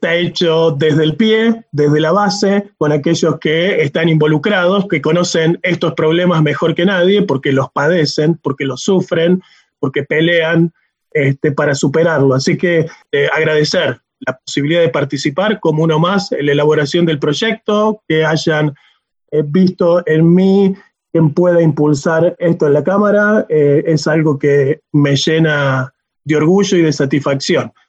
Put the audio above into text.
está hecho desde el pie, desde la base, con aquellos que están involucrados, que conocen estos problemas mejor que nadie, porque los padecen, porque los sufren, porque pelean para superarlo. Así que agradecer la posibilidad de participar como uno más en la elaboración del proyecto, que hayan visto en mí quien pueda impulsar esto en la Cámara, es algo que me llena de orgullo y de satisfacción.